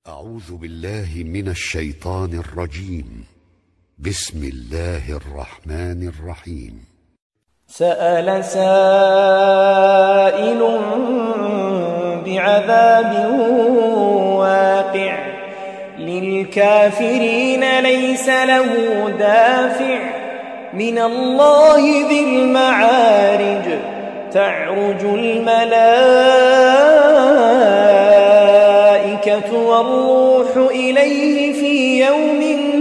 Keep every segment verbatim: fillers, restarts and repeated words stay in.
أعوذ بالله من الشيطان الرجيم. بسم الله الرحمن الرحيم. سأل سائل بعذاب واقع للكافرين ليس له دافع من الله ذي المعارج تعرج الملائكة والروح إليه في يوم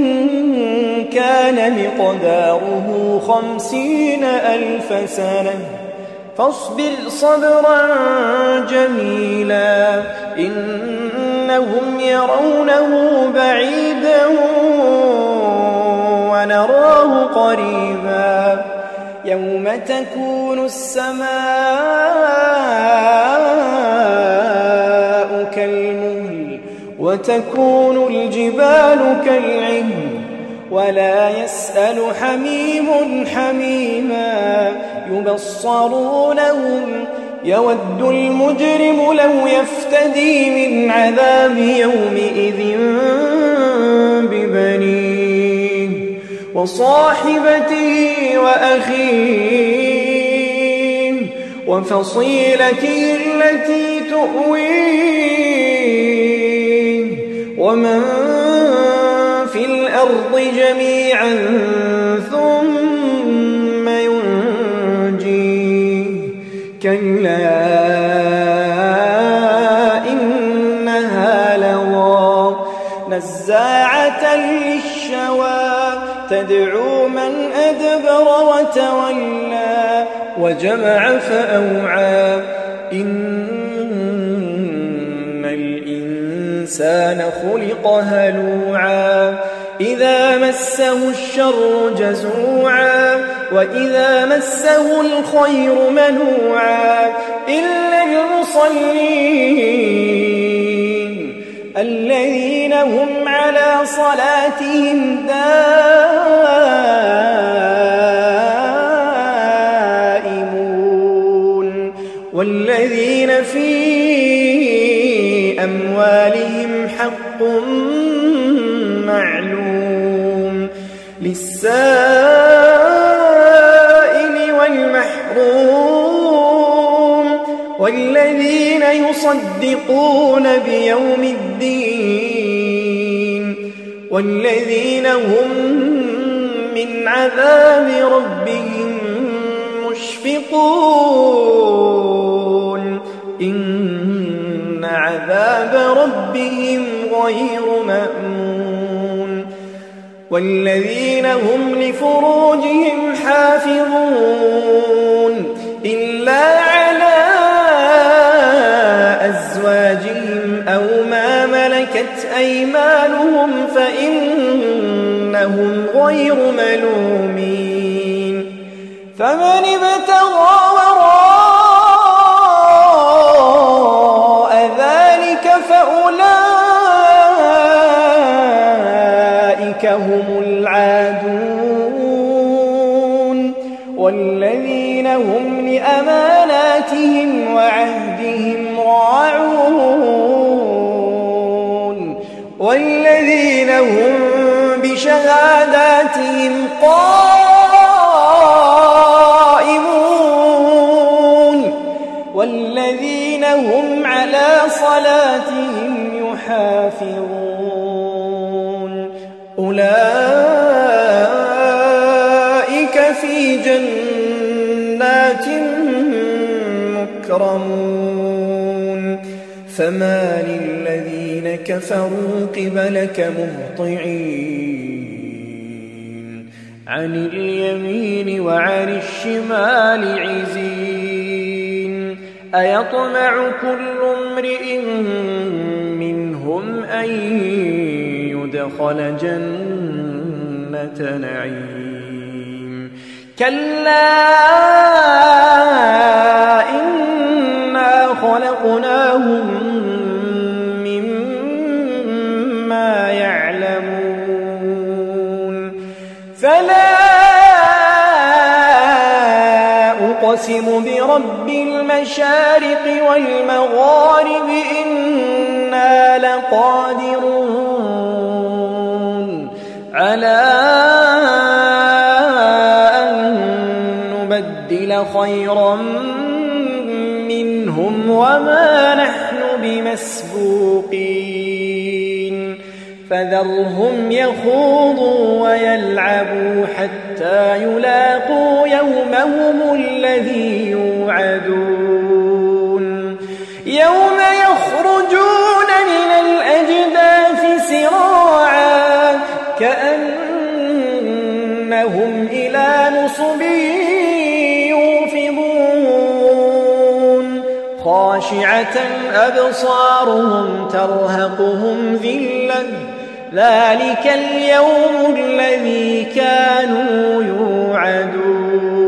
كان مقداره خمسين ألف سنة فاصبر صبرا جميلا إنهم يرونه بعيدا ونراه قريبا يوم تكون السماء كالمهل وتكون الجبال كالعهن ولا يسأل حميم حميما يبصرونهم يود المجرم لو يفتدي من عذاب يومئذ ببنيه وصاحبته وأخيه وفصيلته التي تؤويه ومن في الأرض جميعا ثم ينجيه كلا إنها لظى نزاعة للشوى تدعو من أدبر وتولى وجمع فأوعى إن الإنسان خلق هلوعا إذا مسه الشر جزوعا وإذا مسه الخير منوعا إلا المصلين الذين هم على صلاتهم دائمون والذين في أموالهم حق معلوم للسائل والمحروم والذين يصدقون بيوم الدين والذين هم من عذاب ربهم مشفقون إن عذاب ربهم غير مأمون والذين هم لفروجهم حافظون إلا على أزواجهم أو ما ملكت أيمانهم فإنهم غير ملومين فمن ابتغى وراء ذلك فأولئك هم العادون والذين هم لأماناتهم وعهدهم راعون والذين هم بشهاداتهم قائمون والذين هم على صلاتهم يحافظون أولئك في جنات مكرمون فما للذين كفروا قبلك مهطعين عن اليمين وعن الشمال عزين أيطمع كل امرئ منهم أن يدخل جنة نعيم كلا إنا خلقناهم مما يعلمون فلا أقسم برب المشارق والمغارب إنا لقادرون لقادرون على أن نبدل خيرا منهم وما نحن بمسبوقين فذرهم يخوضوا ويلعبوا حتى يلاقوا يومهم الذي يوعدون يوم يخرجون من الأجداث سراعا كأنهم إلى نصب يوفضون خاشعة أبصارهم ترهقهم ذلة ذلك اليوم الذي كانوا يوعدون